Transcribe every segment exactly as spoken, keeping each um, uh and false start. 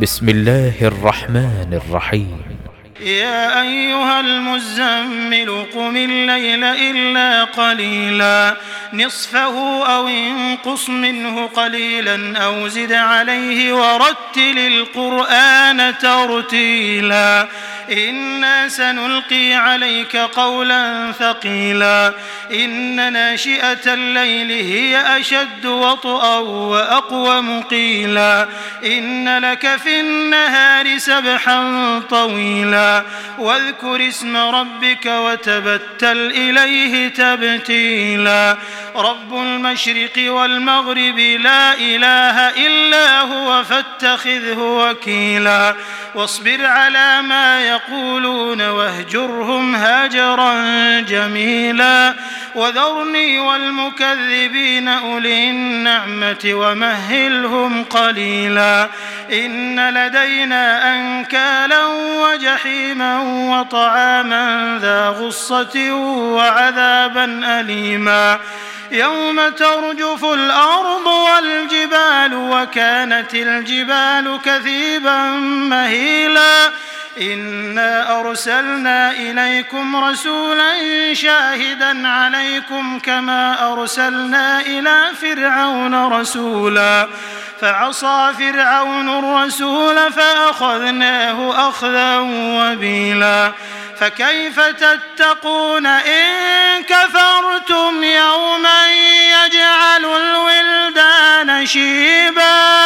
بسم الله الرحمن الرحيم. يا أيها المزمل قم الليل إلا قليلا نصفه أو انقص منه قليلا أو زد عليه ورتل القرآن ترتيلا إنا سنلقي عليك قولا ثقيلا إن ناشئة الليل هي أشد وطئا وأقوم قيلا إن لك في النهار سبحا طويلا واذكر اسم ربك وتبتل إليه تبتيلا رب المشرق والمغرب لا إله إلا هو فاتخذه وكيلا واصبر على ما يقولون واهجرهم هجرا جميلا وذرني والمكذبين أولي النعمة ومهلهم قليلا إن لدينا أنكالا وجحيما وطعاما ذا غصة وعذابا أليما يوم ترجف الأرض والجبال وكانت الجبال كثيبا مهيلا إنا أرسلنا إليكم رسولا شاهدا عليكم كما أرسلنا إلى فرعون رسولا فعصى فرعون الرسول فأخذناه أخذا وبيلا فكيف تتقون إن كفرتم يوما يجعل الولدان شيبا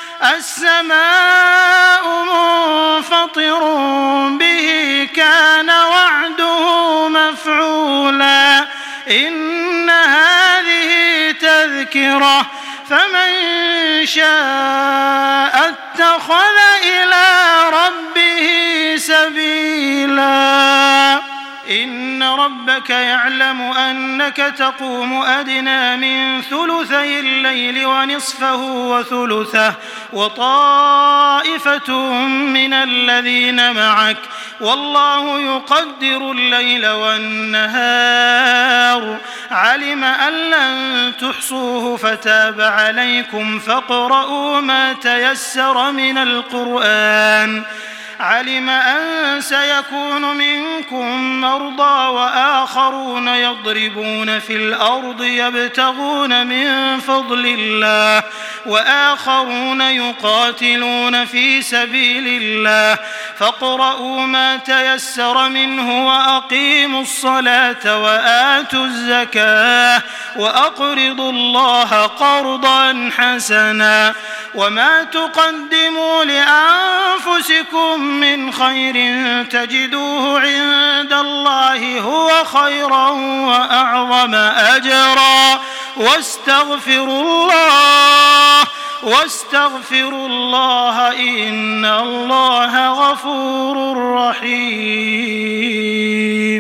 السماء منفطر به كان وعده مفعولا إن هذه تذكرة فمن شاء اتخذ إلى ربه سبيلا إن ربك يعلم أنك تقوم أدنى من ثلثي الليل ونصفه وثلثه وطائفة من الذين معك والله يقدر الليل والنهار علم أن لن تحصوه فتاب عليكم فاقرؤوا ما تيسر من القرآن علم أن سيكون منكم مرضى وآخرون يضربون في الأرض يبتغون من فضل الله وآخرون يقاتلون في سبيل الله فاقرؤوا ما تيسر منه وأقيموا الصلاة وآتوا الزكاة وأقرضوا الله قرضا حسنا وما تقدموا لأنفسكم من خير تجدوه عند الله هو خيرا وأعظم أجرا واستغفروا الله واستغفروا الله إن الله غفور رحيم.